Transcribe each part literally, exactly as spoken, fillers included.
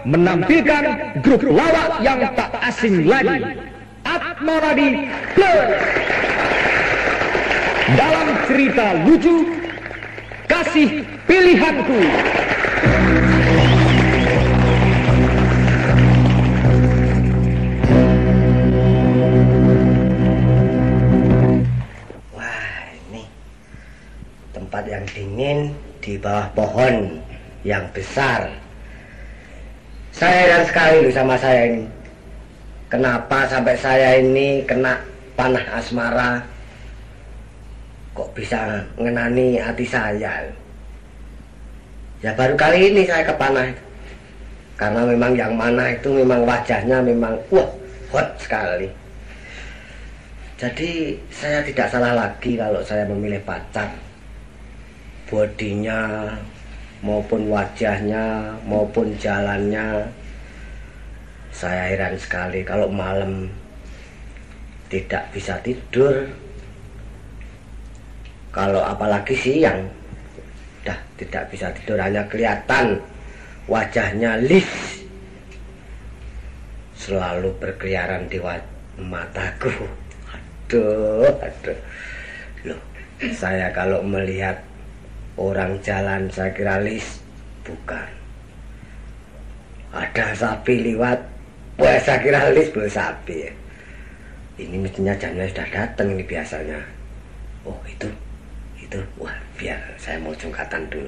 menampilkan grup lawak yang tak asing lagi, Atmoradi Plus. Dalam cerita lucu Kasih Pilihanku. Wah, ini tempat yang dingin di bawah pohon yang besar. Saya heran sekali loh sama saya ini. Kenapa sampai saya ini kena panah asmara? Kok bisa ngenani hati saya? Ya baru kali ini saya kepanah. Karena memang yang mana itu memang wajahnya memang wah hot sekali. Jadi saya tidak salah lagi kalau saya memilih pacar. Bodinya maupun wajahnya maupun jalannya. Saya heran sekali kalau malam tidak bisa tidur. Kalau apalagi siang dah tidak bisa tidur, hanya kelihatan wajahnya lis selalu berkeliaran di mataku. Aduh, aduh. Loh, saya kalau melihat orang jalan saya kira lis, bukan. Ada sapi lewat, wah saya kira lis belum sapi ya. Ini mestinya jamnya sudah datang ini biasanya. Oh itu, itu, wah biar saya mau jungkatan dulu.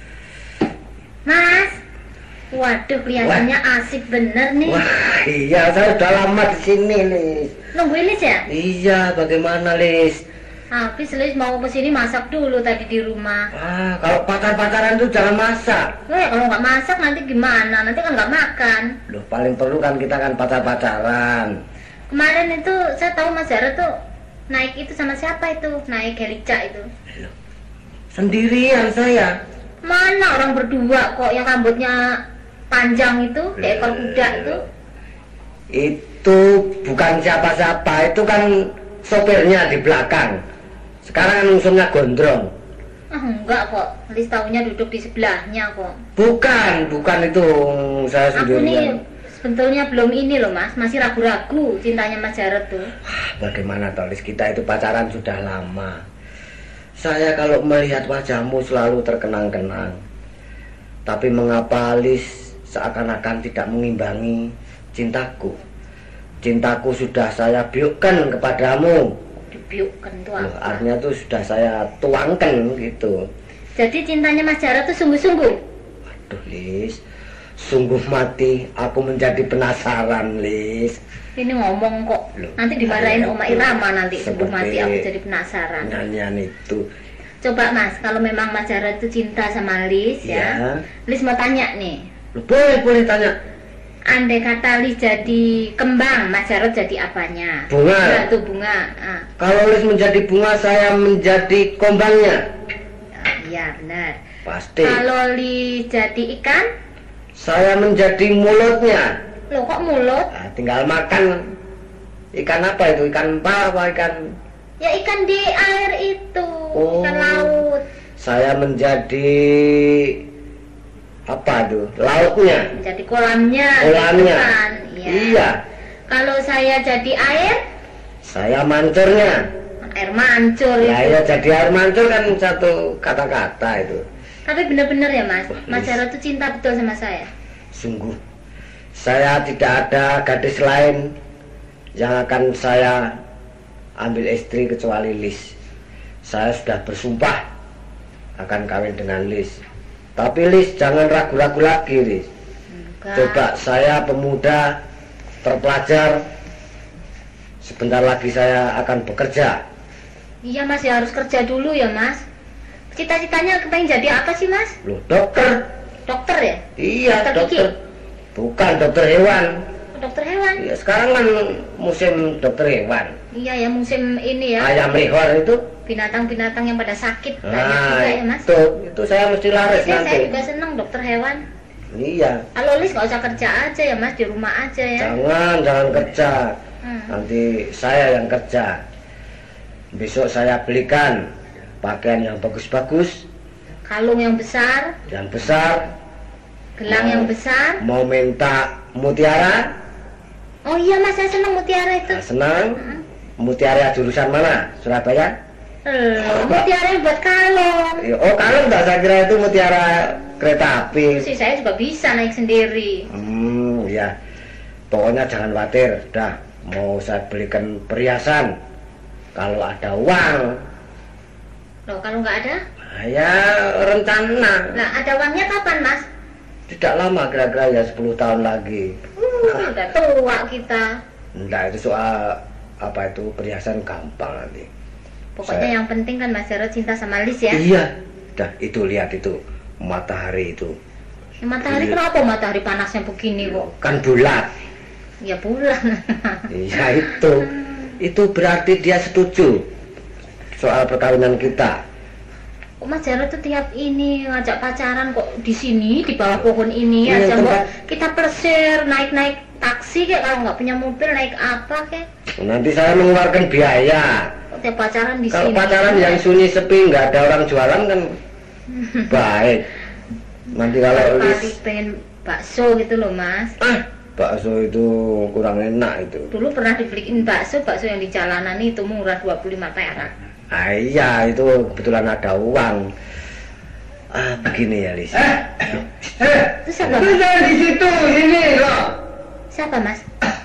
Mas, waduh kelihatannya wah. Asik bener nih. Wah iya, saya udah lama di sini Lis. Nungguin Lis ya? Iya, bagaimana Lis? Habis Lis mau kesini masak dulu tadi di rumah. Ah, kalau pacar-pacaran tuh jangan masak. Eh, kalau nggak masak nanti gimana? Nanti kan nggak makan. Loh, paling perlu kan kita kan pacar-pacaran. Kemarin itu saya tahu Mas Zara tuh naik itu sama siapa itu? Naik helica itu. Loh, sendirian saya. Mana orang berdua kok yang rambutnya panjang itu, kayak ekor kuda itu? Itu bukan siapa-siapa, itu kan sopirnya di belakang. Sekarang kan musuhnya gondrong. Ah enggak kok, Lis taunya duduk di sebelahnya kok. Bukan, bukan itu saya sendirian. Aku nih sebetulnya belum ini loh Mas, masih ragu-ragu cintanya Mas Jarod tuh. Bagaimana toh Lis, kita itu pacaran sudah lama. Saya kalau melihat wajahmu selalu terkenang-kenang. Tapi mengapa Lis seakan-akan tidak mengimbangi cintaku? Cintaku sudah saya biukkan kepadamu. Dibiukkan tuh apa? Loh, artinya tuh sudah saya tuangkan gitu. Jadi cintanya Mas Jarod tuh sungguh-sungguh? Waduh Lis, sungguh mati aku menjadi penasaran Lis. Ini ngomong kok, loh, nanti dimarahin Oma Irama nanti sungguh mati aku jadi penasaran. Nyanyian itu. Coba Mas, kalau memang Mas Jarod tuh cinta sama Lis ya, ya. Lis mau tanya nih. Loh, boleh, boleh tanya. Andai kata Lis jadi kembang, Mas Jarod jadi apanya? Bunga. Nah, tuh bunga. Ah. Kalau Lis menjadi bunga, saya menjadi kombangnya. Iya benar. Pasti. Kalau Lis jadi ikan? Saya menjadi mulutnya. Loh kok mulut? Nah, tinggal makan. Ikan apa itu? Ikan apa? Apa ikan? Ya ikan di air itu. Oh, ikan laut. Saya menjadi apa tuh? Lautnya. Menjadi kolamnya. Kolamnya. Gitu kan? Ya. Iya. Kalau saya jadi air? Saya mancurnya. Air mancur itu. Ya, ya jadi air mancur kan satu kata-kata itu. Tapi benar-benar ya Mas, Mas Jarod tuh cinta betul sama saya. Sungguh, saya tidak ada gadis lain yang akan saya ambil istri kecuali Lis. Saya sudah bersumpah akan kawin dengan Lis. Tapi Lis jangan ragu-ragu lagi Lis. Enggak. Coba saya pemuda terpelajar, sebentar lagi saya akan bekerja. Iya Mas, ya harus kerja dulu ya Mas. Cita-citanya kepengen jadi apa sih Mas? Loh, dokter. Dokter ya? Iya, dokter. dokter. Bukan dokter hewan. Dokter hewan? Iya, sekarang kan musim dokter hewan. Iya ya, musim ini ya. Ayam lihor itu. Binatang-binatang yang pada sakit Nah, banyak juga ya Mas. Itu, itu saya mesti laris Saya, nanti. saya juga senang dokter hewan. Iya. Kalau Lis nggak usah kerja aja ya Mas, di rumah aja ya. Jangan, jangan kerja. Hmm. Nanti saya yang kerja. Besok saya belikan pakaian yang bagus-bagus, kalung yang besar, yang besar, Gelang Mau- yang besar. Mau minta mutiara? Oh iya mas, saya senang mutiara itu. Nah, senang? Hmm. Mutiara jurusan mana? Surabaya? Loh, mutiara yang buat kalung. Ya, oh kalung enggak, saya kira itu mutiara kereta api. Sih saya juga bisa naik sendiri. Hmm, ya. Pokoknya jangan khawatir. Dah, mau saya belikan perhiasan. Kalau ada uang. Loh, kalau nggak ada? Nah, ya rencana. Nah, ada uangnya kapan mas? Tidak lama, kira-kira ya sepuluh tahun lagi. Uh, udah tua kita. Enggak, itu soal apa itu perhiasan gampang nanti. Pokoknya Saya- yang penting kan Mas Jarod cinta sama Lis ya. Iya. Dah, itu lihat itu matahari itu. Ya, matahari Iya. kenapa matahari panasnya begini kok? Kan bulat. Ya bulan. Iya itu. Itu berarti dia setuju soal perkawinan kita. Kok Mas Jarod tuh tiap ini ngajak pacaran kok di sini di bawah pohon ini Iya, aja tempat- mbok kita plesir naik-naik taksi kayak kalau nggak punya mobil naik apa kayak? Nanti saya mengeluarkan biaya. Kok tiap pacaran di Kalau sini? pacaran yang sunyi sepi nggak ada orang jualan kan baik. Nanti kalau Tadi Lis, pengen bakso gitu loh Mas. ah bakso itu kurang enak itu. Dulu pernah dibeliin bakso, bakso yang di jalanan itu murah dua puluh lima perak. Ah, iya itu kebetulan ada uang. Ah begini ya Lis. Eh, eh, Itu siapa itu Mas? jangan di situ, sini loh. Siapa Mas?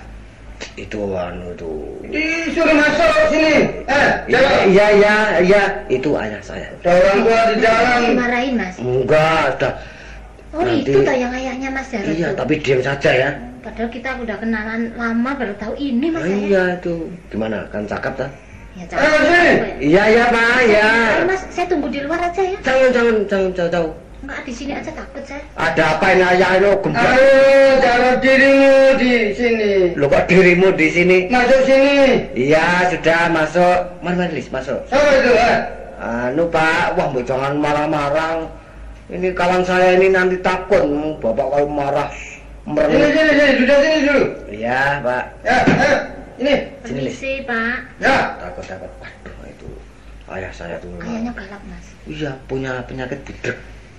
Itu anu tuh. Disuruh masuk sini. Eh, Iya jalan. iya iya iya itu ayah saya. Ada orang tua di dalam. Dimarahin Mas. Enggak, dah. Oh Nanti- itu tayang ayahnya Mas Jarod Iya, tuh. tapi diam saja ya. Padahal kita udah kenalan lama baru tahu ini Mas Ah, saya. iya itu. Gimana? Kan cakap tak? Ya Eh, jangan. sini. Iya iya Pak, ya. Ayo, Mas, saya tunggu di luar aja ya. Jangan jangan jangan jauh jauh. Enggak di sini aja takut saya. Ada apa ini ayah itu gembira? Ayo, taruh dirimu di sini. Lo kok dirimu di sini? Masuk sini. Iya sudah masuk. Mari mari Lis, masuk. Siapa itu? Eh? Anu Pak, wah mbok jangan marah-marah. Ini kawan saya ini nanti takut. Hmm, Bapak kalau marah Sini, merenung. sini, sini. Sudah sini dulu. Iya Pak. Ya, ayo. Ini. Sini, Lis. Permisi Pak. Ya. Takut takut. Waduh itu ayah saya tuh. Kayaknya galak Mas. Iya punya penyakit budek.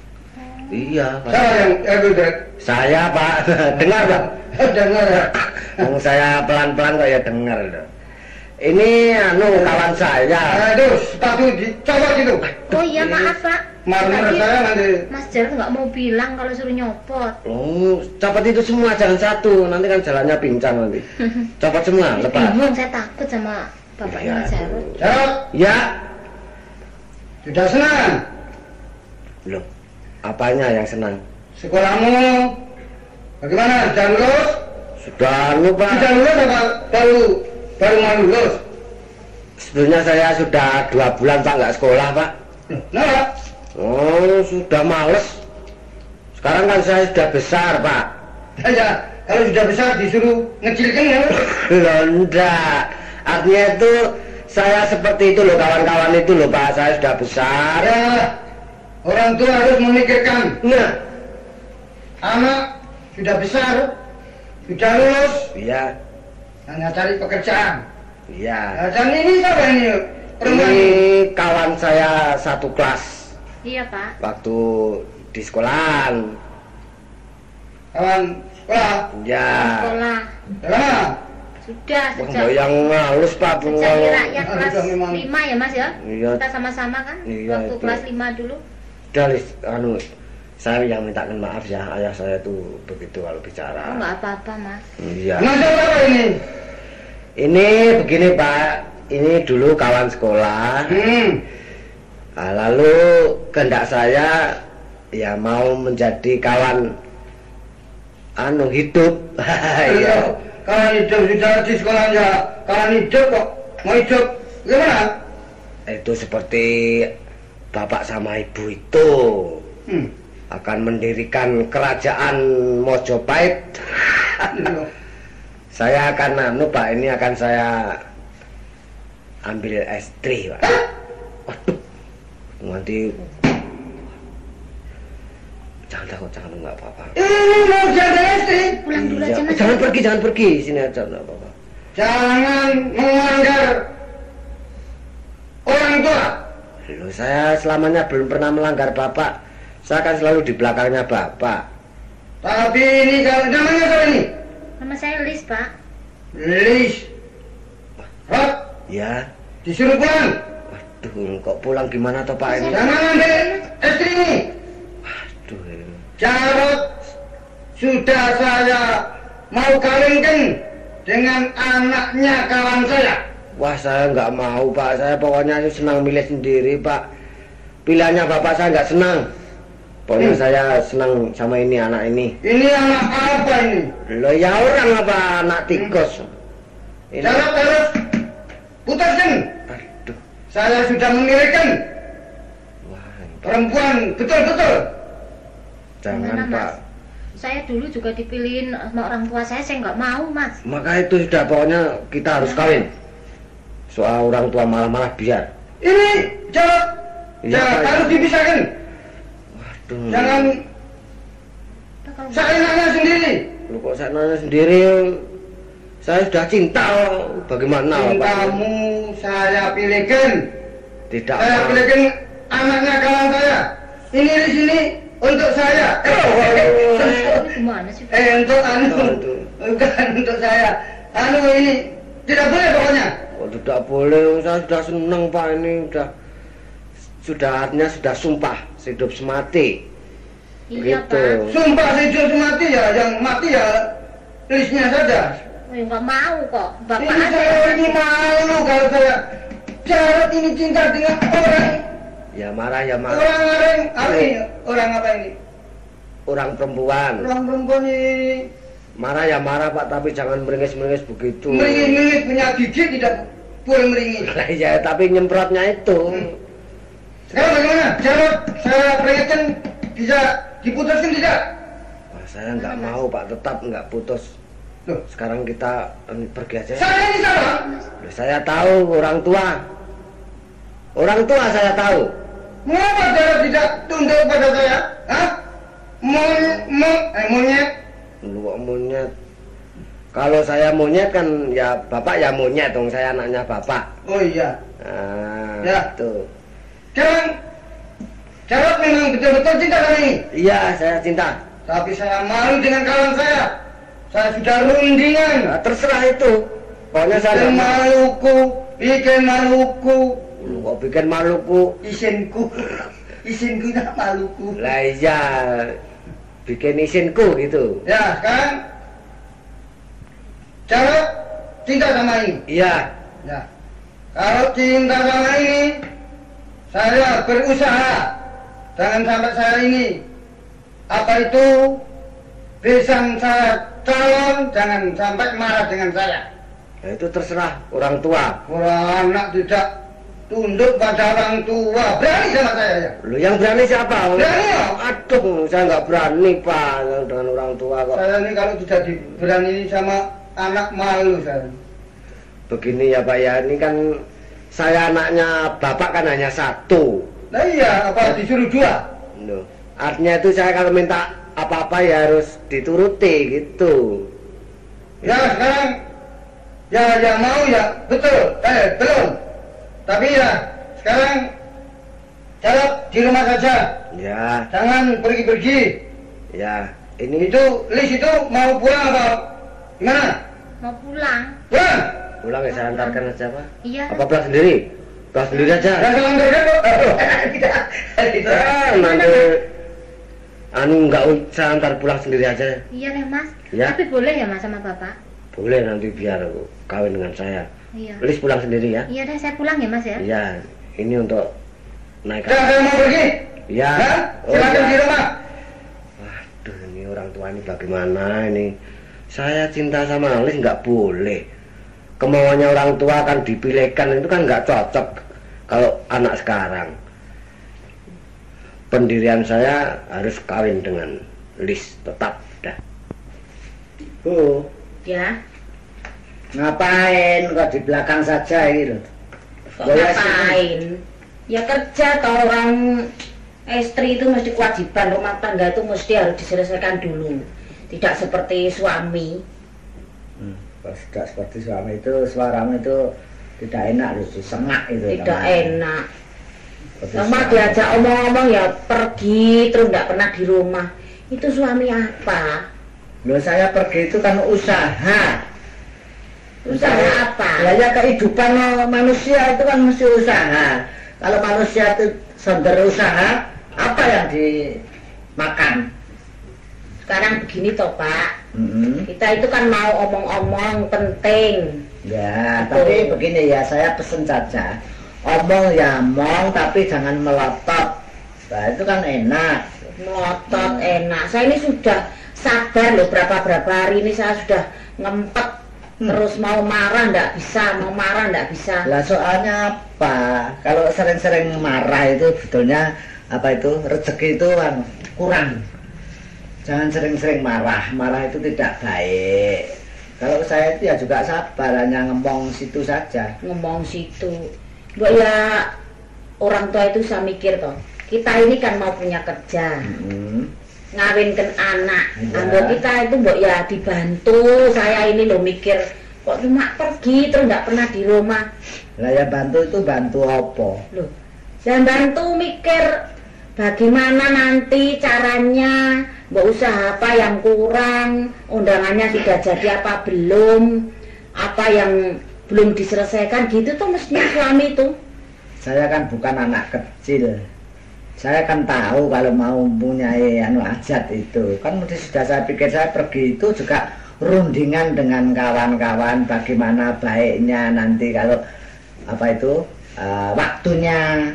Iya Pak. Siapa yang eh budak? Saya Pak. Dengar Pak. Dengar ya. Wong saya pelan-pelan kok ya dengar loh. Ini anu kawan saya. Aduh, sepatu dicopot gitu. Oh iya maaf Pak. Marmer Tadi saya nanti. Mas Jarod nggak mau bilang kalau suruh nyopot. Oh, copot itu semua jangan satu, nanti kan jalannya pincang nanti. Copot semua, lepas. Bingung saya takut sama bapaknya Iya, Mas Jarod. Jawab. Ya. Sudah senang. Loh, apanya yang senang? Sekolahmu bagaimana? Sudah lulus? Sudah lupa. Sudah lulus apa baru baru mau lulus? Sebetulnya saya sudah dua bulan Pak nggak sekolah Pak. Nah, Oh, sudah males. Sekarang kan saya sudah besar Pak. ya kalau sudah besar disuruh ngecilkan ya. Loh, enggak. Artinya itu saya seperti itu loh kawan-kawan itu loh Pak. Saya sudah besar. Ya, orang tua harus memikirkan Nah, anak sudah besar, sudah lulus, iya, hanya cari pekerjaan. iya. Nah, dan ini siapa ini? Perempuan Ini ini. kawan saya satu kelas Iya Pak. waktu di sekolahan. Kawan sekolah. Ya. Sekolah. Ya, Sudah Wah, sejak yang halus Pak. sejak Bengong. rakyat Ah, kelas sudah memang. lima ya Mas ya. Iya. Kita sama-sama kan Iya, waktu itu. kelas lima dulu. Udah, Lis, anu, saya yang mintakan maaf ya, ayah saya tuh begitu kalau Oh bicara. nggak apa-apa Mas. Iya. masa apa ini? Ini begini Pak, ini dulu kawan sekolah. Hmm. Nah, lalu kehendak saya ya mau menjadi kawan anu hidup. Iya. Iya. Kawan hidup sudah di sekolah ya. Kawan hidup kok mau hidup gimana? Itu seperti bapak sama ibu itu Hmm. akan mendirikan kerajaan Mojopahit. Iya. Saya akan anu Pak, ini akan saya ambil istri Pak. Waduh, nanti jangan takut, jangan nggak apa-apa. Ini mau jadi istri. Pulang dulu Iya, aja Mas. jangan pergi, jangan pergi, sini aja nggak apa-apa. Jangan melanggar orang tua. Loh, saya selamanya belum pernah melanggar bapak. Saya akan selalu di belakangnya bapak. Tapi ini kalau namanya siapa ini? Nama saya Lis, Pak. Lis. Rod, Ya. disuruh pulang. Waduh, kok pulang gimana toh Pak ini? Jangan ambil istri ini. Waduh. Jarod sudah saya mau kawinkan dengan anaknya kawan saya. Wah, saya nggak mau Pak. Saya pokoknya senang milih sendiri Pak. Pilihannya Bapak saya nggak senang. Pokoknya Hmm. saya senang sama ini anak ini. Ini anak apa ini? Lo ya orang apa anak tikus? Ini. Jarod harus putuskan. Aduh. Saya sudah memilihkan Wah, perempuan betul-betul. jangan Gimana, Pak. Mas? Saya dulu juga dipilihin sama orang tua saya, saya nggak mau, Mas. Maka itu sudah pokoknya kita harus kawin. Soal orang tua malah-malah biar. Ini Jarod, Iya, ya, Pak, ya. harus dibisarkan. Waduh. Jangan Pak, kalau seenaknya sendiri. Lu kok saya nanya sendiri? Saya sudah cinta. Bagaimana Bapak? Cintamu saya pilihkan. Tidak Saya mau. pilihkan anaknya kawan saya. Ini di sini untuk saya. ini gimana sih, Pak? Eh untuk anu, Aduh. bukan untuk saya. Anu ini tidak boleh pokoknya. Oh, tidak boleh. Saya sudah senang Pak ini sudah sudah artinya sudah sumpah hidup semati. Iya, Begitu. Pak. Sumpah hidup mati ya, yang mati ya listnya saja. Oh, ya nggak mau kok. Bapak Ini aja. saya ini malu kalau saya Jarod ini cinta dengan orang Ya marah ya marah. orang orang apa ini? Orang apa ini? Orang perempuan. Orang perempuan ini Marah ya marah Pak, tapi jangan meringis-meringis begitu. meringis-meringis punya gigi tidak boleh meringis. Lah ya, tapi nyemprotnya itu. Hmm. Sekarang bagaimana? Jarod saya peringatkan bisa diputuskan tidak? Wah, saya nggak mau Pak, tetap nggak putus. Loh, Sekarang kita em, pergi aja. saya ini siapa? Loh, saya tahu orang tua. Orang tua saya tahu. Mengapa Jarod tidak tunduk pada saya? Hah? Mon, mon, eh, monyet? Lu kok monyet? Kalau saya monyet kan ya bapak ya monyet dong, saya anaknya bapak. Oh iya. Nah, Ya. tuh. Sekarang Jarod memang betul-betul cinta sama ini. Iya, saya cinta. Tapi saya malu dengan kawan saya. Saya sudah rundingan. Nah, terserah itu. Pokoknya saya Bikin nggak mau. Maluku, bikin Maluku, Lu kok bikin Maluku? isinku, isinku nak Maluku. Lah iya, bikin isinku gitu. Ya, sekarang Jarod cinta sama ini. Iya. Ya, kalau cinta sama ini, saya berusaha. Jangan sampai saya ini, apa itu, besan saya calon, jangan sampai marah dengan saya. Nah, itu terserah orang tua. Orang anak tidak tunduk pada orang tua, berani sama saya ya. Lu yang berani siapa? Berani ya? Aduh, saya nggak berani Pak dengan orang tua kok. Saya ini kalau tidak diberani sama anak malu saya. Begini ya Pak ya, ini kan saya anaknya bapak kan hanya satu. Nah iya, apa disuruh dua? Loh, artinya itu saya kalau minta apa-apa ya harus dituruti gitu. Ya sekarang, ya ya mau ya, betul, eh belum. Tapi ya sekarang Jarod di rumah saja, Ya, jangan pergi-pergi. ya. Ini Itu Lis itu mau pulang apa? Gimana? Mau pulang. Pulang? pulang ya saya antarkan aja Pak. Iya. Apa pulang sendiri? Pulang sendiri aja. Dan kalau enggak kok? Tidak, tidak. Ah, nanti anu nggak saya antar pulang sendiri aja. Iya deh, Mas. Ya. Tapi boleh ya, Mas, sama Bapak? Boleh nanti biar kawin dengan saya. Iya. Lis pulang sendiri ya. Iya deh, saya pulang ya, Mas ya. Iya, ini untuk naik. Sudah saya mau pergi. Ya. Ya, Oh, silakan ya. di rumah. Waduh, ini orang tua ini bagaimana ini? Saya cinta sama Lis nggak boleh. Kemauannya orang tua kan dipilihkan itu kan nggak cocok kalau anak sekarang. Pendirian saya harus kawin dengan Lis tetap dah. Bu, Ya. ngapain kok di belakang saja ini loh? Kok Boleh ngapain? Ya kerja toh, orang istri itu mesti kewajiban rumah tangga itu mesti harus diselesaikan dulu. Tidak seperti suami. Hmm, kalau tidak seperti suami itu suaramu itu tidak enak loh, disengak itu. Tidak namanya. enak. Seperti Sama suami. diajak omong-omong ya pergi terus tidak pernah di rumah. Itu suami apa? Loh saya pergi itu kan usaha. Usaha apa? Lah ya kehidupan manusia itu kan mesti usaha. Kalau manusia itu sender usaha, apa yang dimakan? Sekarang begini toh Pak, Mm-hmm. kita itu kan mau omong-omong penting. Ya, Betul. tapi begini ya, saya pesen saja. Omong ya omong, tapi jangan melotot. Nah, itu kan enak. Melotot enak. Saya ini sudah sabar loh, berapa-berapa hari ini saya sudah ngempet. Hmm. Terus mau marah ndak bisa, mau marah ndak bisa. Lah soalnya apa? Kalau sering-sering marah itu sebetulnya apa itu rezeki itu kan kurang. Jangan sering-sering marah, marah itu tidak baik. Kalau saya itu ya juga sabar, hanya ngomong situ saja. Ngomong situ. Mbak ya orang tua itu saya mikir toh, kita ini kan mau punya kerja, Hmm. ngawinkan anak. Iya. Ambo kita itu mbak ya dibantu. Saya ini loh mikir kok cuma pergi terus nggak pernah di rumah. Lah ya bantu itu bantu apa? Loh, saya bantu mikir bagaimana nanti caranya, mbak usaha apa yang kurang, undangannya sudah jadi apa belum, apa yang belum diselesaikan gitu tuh mestinya suami itu. Saya kan bukan anak kecil. Saya kan tahu kalau mau mempunyai anu hajat itu. Kan mesti sudah saya pikir, saya pergi itu juga rundingan dengan kawan-kawan bagaimana baiknya nanti kalau apa itu uh, waktunya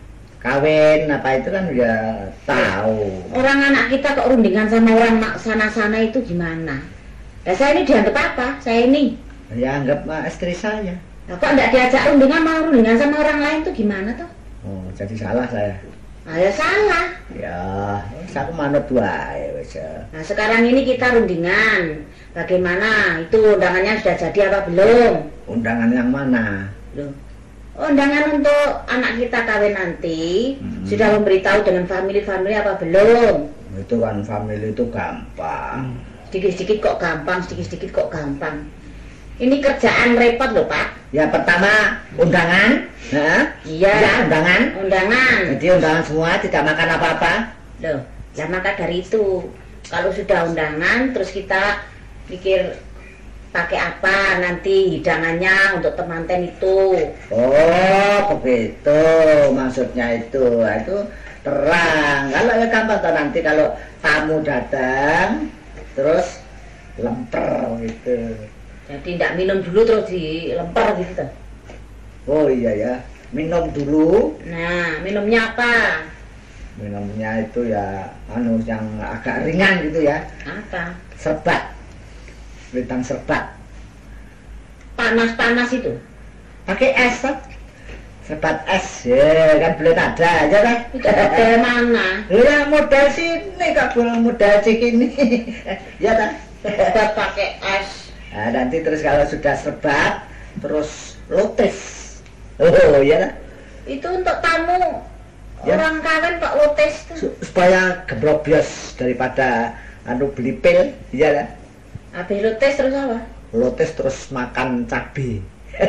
kawin apa itu kan ya tahu. Orang anak kita kok rundingan sama orang sana-sana itu gimana? Nah, saya ini dianggap apa? Saya ini. Ya anggap mah istri saya. Nah, kok enggak diajak rundingan, mau rundingan sama orang lain tuh gimana tuh? Oh, jadi salah saya. Nah, ya salah. Ya, aku manut wae wis. Nah, sekarang ini kita rundingan. Bagaimana? Itu undangannya sudah jadi apa belum? Undangan yang mana? Loh. Undangan untuk anak kita kawin nanti Hmm. sudah memberitahu dengan family-family apa belum? Itu kan family itu gampang. Sedikit-sedikit kok gampang, sedikit-sedikit kok gampang. Ini kerjaan repot loh Pak. Ya pertama undangan, nah, Iya. ya undangan. Undangan. Jadi undangan semua tidak makan apa-apa. Loh, ya maka dari itu kalau sudah undangan terus kita pikir pakai apa nanti hidangannya untuk temanten itu. Oh begitu maksudnya itu, Nah, itu terang. Kalau ya gampang toh nanti kalau tamu datang terus lemper gitu. Jadi tidak minum dulu terus dilemper gitu. Oh iya ya, minum dulu. Nah, minumnya apa? Minumnya itu ya anu yang agak ringan gitu ya, Apa? serbat, bintang serbat. Panas-panas itu. Pakai es toh, serbat es ya kan belum ada aja kan. Itu dari mana? Ya modal sini kak, belum modal sini. Ya kan. Serbat pakai es. Nah, nanti terus kalau sudah serbat terus lotes. Oh ya kan. Itu untuk tamu Ya. orang kawin kok lotes tuh. Su- supaya gebrobios daripada anu beli pil, ya kan. Habis lotes terus apa? Lotes terus makan cabai.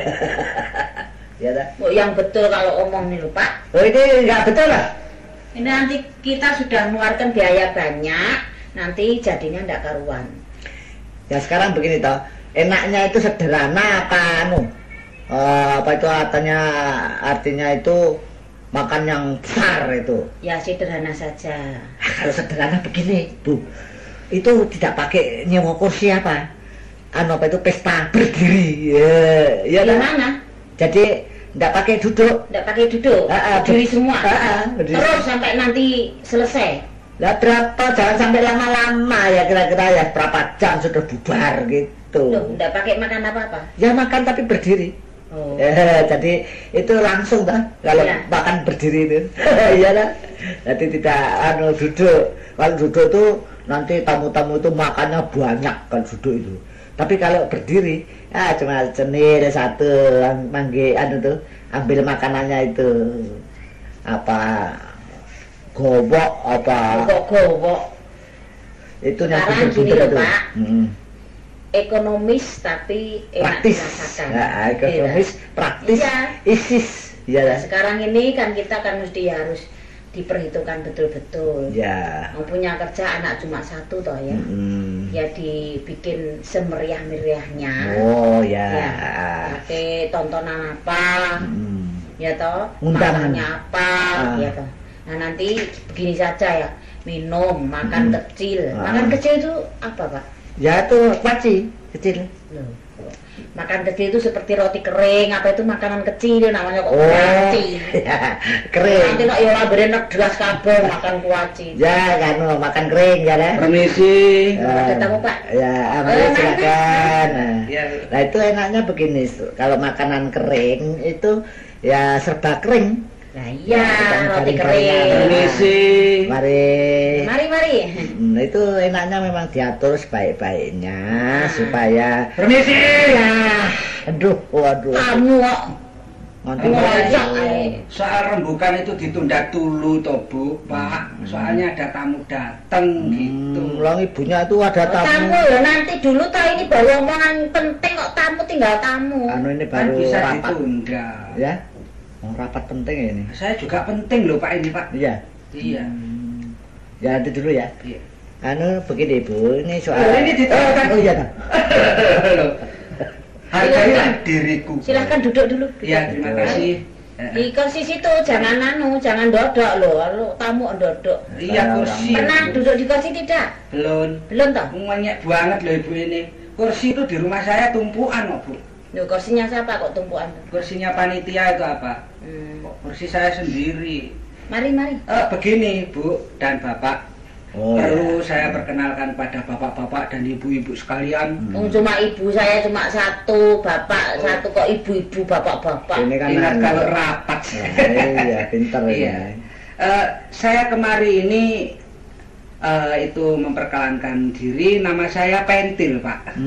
Ya kan. Oh, yang betul kalau omong nih lho Pak. Oh ini nggak betul lah. Ini nanti kita sudah mengeluarkan biaya banyak, nanti jadinya ndak karuan. Ya sekarang begini toh, enaknya itu sederhana apa anu? Eh, apa itu artinya artinya itu makan yang besar itu. Ya sederhana saja. Ah, kalau sederhana begini, Bu, itu tidak pakai nyewa kursi apa? Anu apa itu pesta berdiri, ya, ya kan? Gimana? Jadi tidak pakai duduk. Ndak pakai duduk, Ah, ah, berdiri ber- semua. ah, ah, berdiri. Terus sampai nanti selesai. Lah berapa? Jangan sampai lama-lama ya kira-kira ya berapa jam sudah bubar gitu. Loh, ndak pakai makan apa-apa. Ya makan tapi berdiri. Oh. Eh, jadi itu langsung kan kalau Iya. makan berdiri itu. Iya kan? Jadi tidak anu duduk. Kalau duduk tuh nanti tamu-tamu itu makannya banyak kalau duduk itu. Tapi kalau berdiri, ah cuma cenil satu mangge anu tuh ambil makanannya itu apa gobok apa Kok gowok. itu yang Sekarang gini pinter-pinter loh, itu. Pak. Hmm. Ekonomis tapi enak Praktis. dirasakan. Nah, ekonomis, Iya. praktis, Iya. isis. Iya Nah, lah. sekarang ini kan kita kan mesti harus diperhitungkan betul-betul. Ya. Mau punya kerja anak cuma satu toh ya. Mm. Ya dibikin semeriah-meriahnya. Oh ya. Ya, pakai tontonan apa? Mm. Ya toh, Undangan. makannya apa? Ah. Ya toh. Nah nanti begini saja ya, minum, makan Mm. kecil. Ah. Makan kecil itu apa Pak? Ya itu kuaci kecil. Loh. Makan kecil itu seperti roti kering, apa itu makanan kecil namanya kok Oh. kuaci. Ya, kering. Nanti nak yo labere nek gelas kabeh makan kuaci. Ya kan oh, makan kering ya lah. Permisi. Ada tamu, Pak? Ya, aman Eh, silakan. Nah, Ya. nah, itu enaknya begini, Su. Kalau makanan kering itu ya serba kering. Nah iya, Bukan roti garing-garingan. kering. Permisi. Mari. Mari mari. Nah, itu enaknya memang diatur sebaik-baiknya supaya Permisi. ya, aduh, waduh. Kamu kok Nanti ngojok ae. Soal rembukan itu ditunda dulu toh Bu, Pak. Soalnya ada tamu datang gitu. Hmm, ulang ibunya itu ada Tamu tamu. ya nanti dulu toh ini baru omongan penting kok tamu tinggal tamu. Anu ini Kan baru bisa rapat. ditunda. Ya. Mau rapat penting ini. Saya juga penting loh Pak ini Pak. Iya. Iya. Hmm. Ya nanti dulu ya. Iya. Anu begini Bu, ini soal Oh, ini ditaruhkan. Oh iya. Kak. Loh. Hargailah diriku. Silahkan duduk dulu. Iya, terima kasih. Di kursi situ jangan anu, jangan dodok loh. Lu tamu dodok. Iya kursi. Pernah duduk di kursi tidak? Belum. Belum toh? Banyak banget loh Ibu ini. Kursi itu di rumah saya tumpuan kok Bu. Loh kursinya siapa kok tumpuan? Kursinya panitia itu apa? Hmm. Kok kursi saya sendiri. Mari mari. Eh, begini Bu dan Bapak, Oh perlu ya. saya perkenalkan pada bapak-bapak dan ibu-ibu sekalian. Oh, cuma ibu saya cuma satu, bapak Oh. satu kok ibu-ibu, bapak-bapak. Ini kan Ingat anu. kalau rapat. Nah, iya, pinter Iya. ya. Eh, saya kemari ini eh, itu memperkenalkan diri, nama saya Pentil Pak.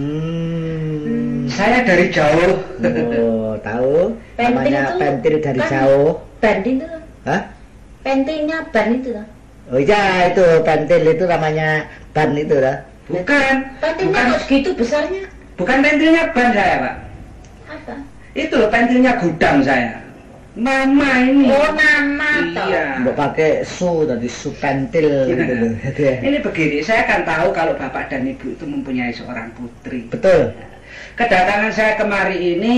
Hmm. Saya dari jauh. Oh, tahu? Pentil Namanya itu pentil dari kan jauh. Ban itu tuh. Hah? Pentilnya ban itu tuh. Oh iya, itu pentil itu namanya ban itu lah. Bukan, Pentilnya bukan, kok segitu besarnya? bukan pentilnya ban saya Pak. Apa? Itu loh pentilnya gudang saya. Mama ini. Oh, nama toh. Iya. Mbok pakai su tadi su pentil gitu loh. Ini begini, saya kan tahu kalau bapak dan ibu itu mempunyai seorang putri. Betul. Kedatangan saya kemari ini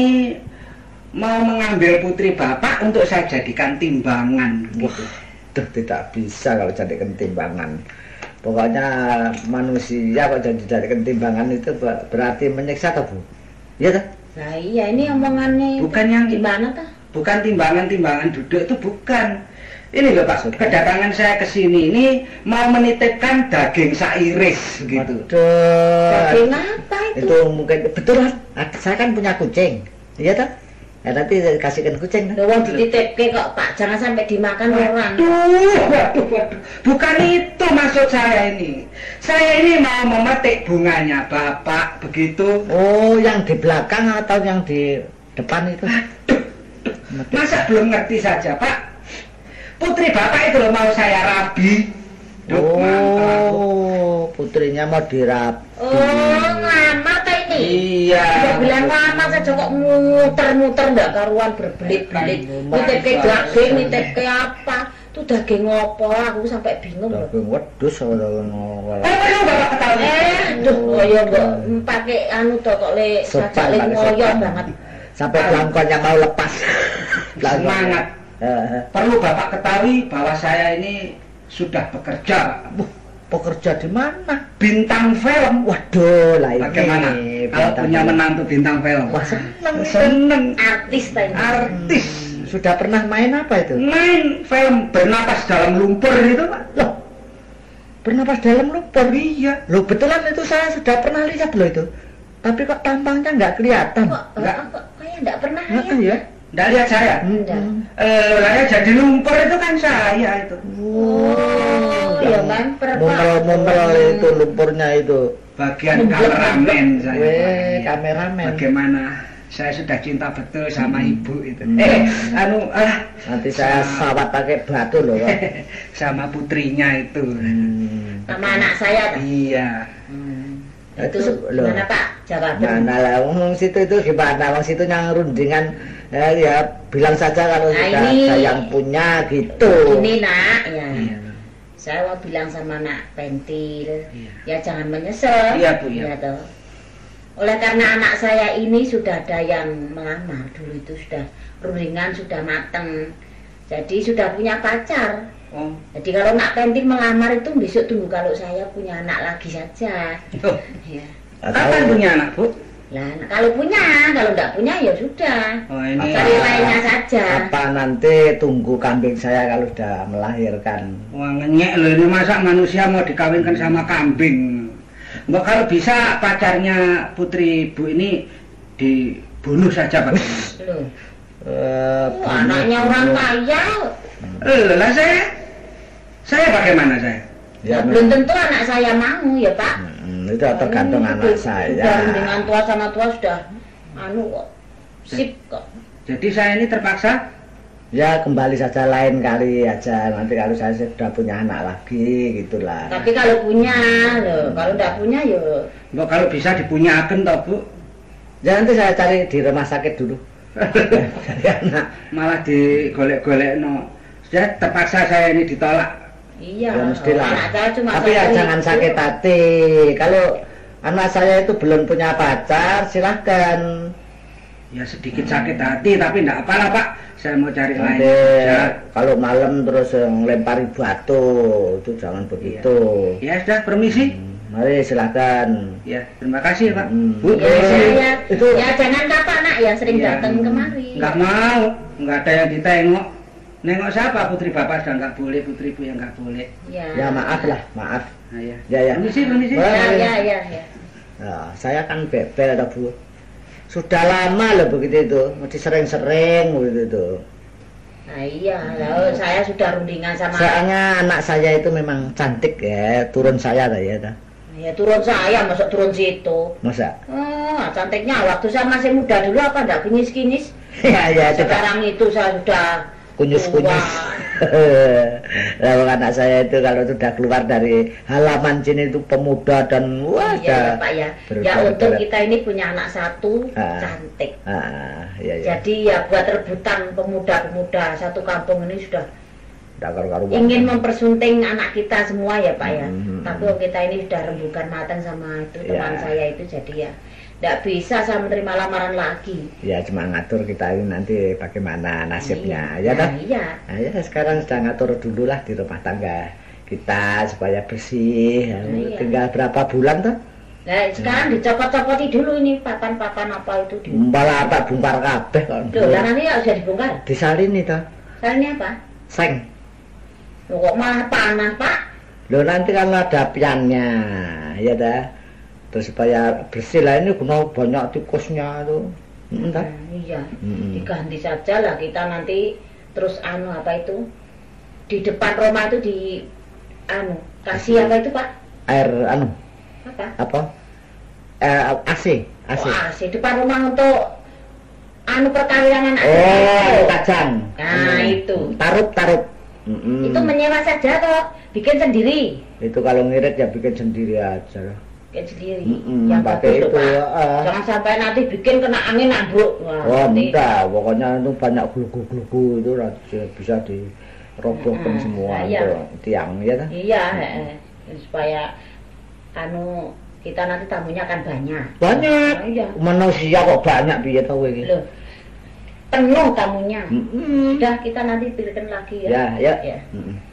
mau mengambil putri bapak untuk saya jadikan timbangan. Gitu. Duh, tidak bisa kalau jadikan timbangan. Pokoknya manusia kalau jadi jadikan timbangan itu ber- berarti menyiksa toh Bu? Iya toh? Nah iya ini omongannya Bukan yang di mana tuh? Bukan timbangan-timbangan duduk itu bukan. Ini loh Pak, Maksudnya? kedatangan saya ke sini ini mau menitipkan daging sairis gitu. Waduh. Daging apa itu? Itu mungkin betul kan? Saya kan punya kucing. Iya toh? Ya nanti kasihkan kucing. Loh, wong dititipke kok Pak, jangan sampai dimakan orang. Waduh, waduh, waduh. Bukan itu maksud saya ini. Saya ini mau memetik bunganya Bapak, begitu. Oh, yang di belakang atau yang di depan itu? Metik. Masa belum ngerti saja Pak? Putri Bapak itu loh mau saya rabi. Duh, mantap. Oh, putrinya mau dirap. Oh, ngelamar ta ini? Iya. Udah bilang ngelamar saja kok muter-muter ndak karuan berbelit-belit. Nitipke daging, nitipke apa? Itu daging ngopo? Aku sampai bingung loh. Daging wedhus ora ngono. Eh, perlu Bapak ketahui. Eh, duh, koyo mbok pakai anu to kok le Sopan, sajak le pakai ngoyo sopan. banget. Sampai belangkonnya mau lepas. Semangat. Heeh. Perlu Bapak ketahui bahwa saya ini sudah bekerja. Wah, pekerja di mana? Bintang film. Waduh, lah ini. Bagaimana? Kalau bintang punya film. menantu bintang film. Wah, seneng ini. Seneng. Artis ta ini. Artis. Sudah pernah main apa itu? Main film bernapas dalam lumpur itu Pak. Loh, bernapas dalam lumpur. Iya. Loh, betulan itu saya sudah pernah lihat loh itu. Tapi kok tampangnya nggak kelihatan. Kok Enggak. eh, kok kayak ndak pernah Heeh lihat ya. Nggak lihat saya. Enggak. Hmm. Eh, lah ya jadi lumpur itu kan saya itu. Oh, ya kan perpa. Mumpel-mumpel itu lumpurnya itu. Bagian kameramen saya. Weh, Pak. kameramen. Bagaimana? Saya sudah cinta betul sama Hmm. ibu itu. Hmm. Eh, anu ah Nanti saya Sama- sawat pakai batu loh. Pak. sama putrinya itu. Hmm. Sama anak saya ta. Iya. Hmm. Itu Itu se- loh. gimana Pak? Jawa Mana lah, ngomong situ itu gimana? Wong situ yang rundingan ya, ya bilang saja kalau Nah, sudah ini- ada yang punya gitu. Ini nak, ya. Iya. Saya mau bilang sama nak Pentil, Iya. ya jangan menyesal. Iya, Bu, iya. Ya, toh. Oleh karena anak saya ini sudah ada yang melamar dulu itu sudah rundingan sudah mateng, jadi sudah punya pacar. Oh. Jadi kalau nak Pentil melamar itu besok tunggu kalau saya punya anak lagi saja. Oh. Ya. Kapan punya anak, Bu? Lah, kalau punya, kalau tidak punya ya sudah. Oh, ini. Cari lainnya saja. Apa nanti tunggu kambing saya kalau sudah melahirkan? Wah, ngenyek loh ini, masa manusia mau dikawinkan sama kambing. Mbak, kalau bisa pacarnya putri Bu ini dibunuh saja, Pak. Loh, Eh, oh, anaknya orang kaya. Eh, lah saya, saya bagaimana saya? Ya, Ya, belum tentu anak saya mau ya Pak. Hmm, itu tergantung Oh, anak itu saya. Sudah dengan tua sama tua sudah anu kok. Sip kok. Jadi saya ini terpaksa. Ya kembali saja lain kali aja. Nanti kalau saya sudah punya anak lagi gitulah. Tapi kalau punya, loh, kalau tidak punya ya Mbak, kalau bisa dipunyakan toh, Bu. Ya nanti saya cari di rumah sakit dulu. Cari anak. Malah digolek-golek no. Sudah terpaksa saya ini ditolak. iya. Ya mestilah. Anak saya cuma Tapi ya satu jangan itu. sakit hati. Kalau anak saya itu belum punya pacar, silahkan. Ya sedikit sakit hati, tapi enggak apa-apa, Pak. Saya mau cari lain Nanti saja. kalau malam terus ngelempari batu, itu jangan begitu. Ya sudah, permisi. Hmm, Mari silahkan. Ya, terima kasih, Pak. Hmm. Bu, Ya, permisi. ya, ya. Itu- ya jangan kata nak yang sering Ya. datang kemari. Enggak mau, enggak ada yang ditengok. Nengok siapa? Putri Bapak sudah enggak boleh, putri Bu yang enggak boleh. Ya. Ya maaf lah, maaf. Nah, ya. Ya ya. Permisi, permisi. Wah. Ya, ya, ya, ya. Nah, saya kan bebel ada Bu. Sudah lama loh begitu itu, mesti sering-sering begitu itu. Nah iya, lalu saya sudah rundingan sama Soalnya anak saya itu memang cantik ya, turun saya lah ya. dah. ya turun saya, masuk turun situ. Masa? Oh, cantiknya waktu saya masih muda dulu apa enggak kinis-kinis? Ya ya, coba Sekarang itu saya sudah kunyus-kunyus. Lalu anak saya itu kalau sudah keluar dari halaman sini itu pemuda dan wah Iya ya, Pak ya. berbagai- Ya untuk kita ini punya anak satu Ah. cantik. Ah, iya iya. Jadi ya buat rebutan pemuda-pemuda satu kampung ini sudah Udah karu-karuan. ingin mempersunting anak kita semua ya Pak ya. Hmm. Tapi oh, kita ini sudah rembukan matang sama itu teman Ya. saya itu, jadi ya tidak bisa saya menerima lamaran lagi. Ya cuma ngatur kita ini nanti bagaimana nasibnya, ya Iya. dah. Nah, iya. Nah, ya sekarang sudah ngatur dulu lah di rumah tangga kita supaya bersih. Ya, Nah, iya. tinggal berapa bulan tuh? Nah, sekarang dicopot-copoti dulu ini papan-papan apa itu di. Malah tak bongkar kabeh kok. Loh, lah nanti ya sudah dibongkar. Disalin itu, Soalnya apa? seng. Loh, kok malah panas, Pak? Loh nanti kan ada piannya, ya dah. Terus supaya bersih lah, ini guna banyak tikusnya tuh. Entah. Nah, iya. Mm-mm. Diganti saja lah kita nanti terus anu apa itu di depan rumah itu di anu kasih apa itu Pak? Air anu Apa? apa? Eh, A C, A C. Oh, A C depan rumah untuk anu perkawinan anak Oh, itu. anu kacang. Nah, itu. Tarup, tarup. Mm-mm. Itu menyewa saja toh, bikin sendiri. Itu kalau ngirit ya bikin sendiri aja. Bikin sendiri. Mm-mm, Yang pakai bagus loh, itu, Pak. ah. Jangan sampai nanti bikin kena angin ambruk. Wah, Oh, nanti- enggak, pokoknya itu banyak glugu-glugu itu ra- bisa dirobohkan Mm-mm. semua Nah, iya. itu tiang ya kan? Iya, heeh. Supaya anu kita nanti tamunya akan banyak. Banyak. Oh, iya. Manusia kok banyak piye tau iki. Loh, penuh tamunya. Mm-mm. Sudah kita nanti pilihkan lagi ya. Ya, ya. Ya. Mm-mm.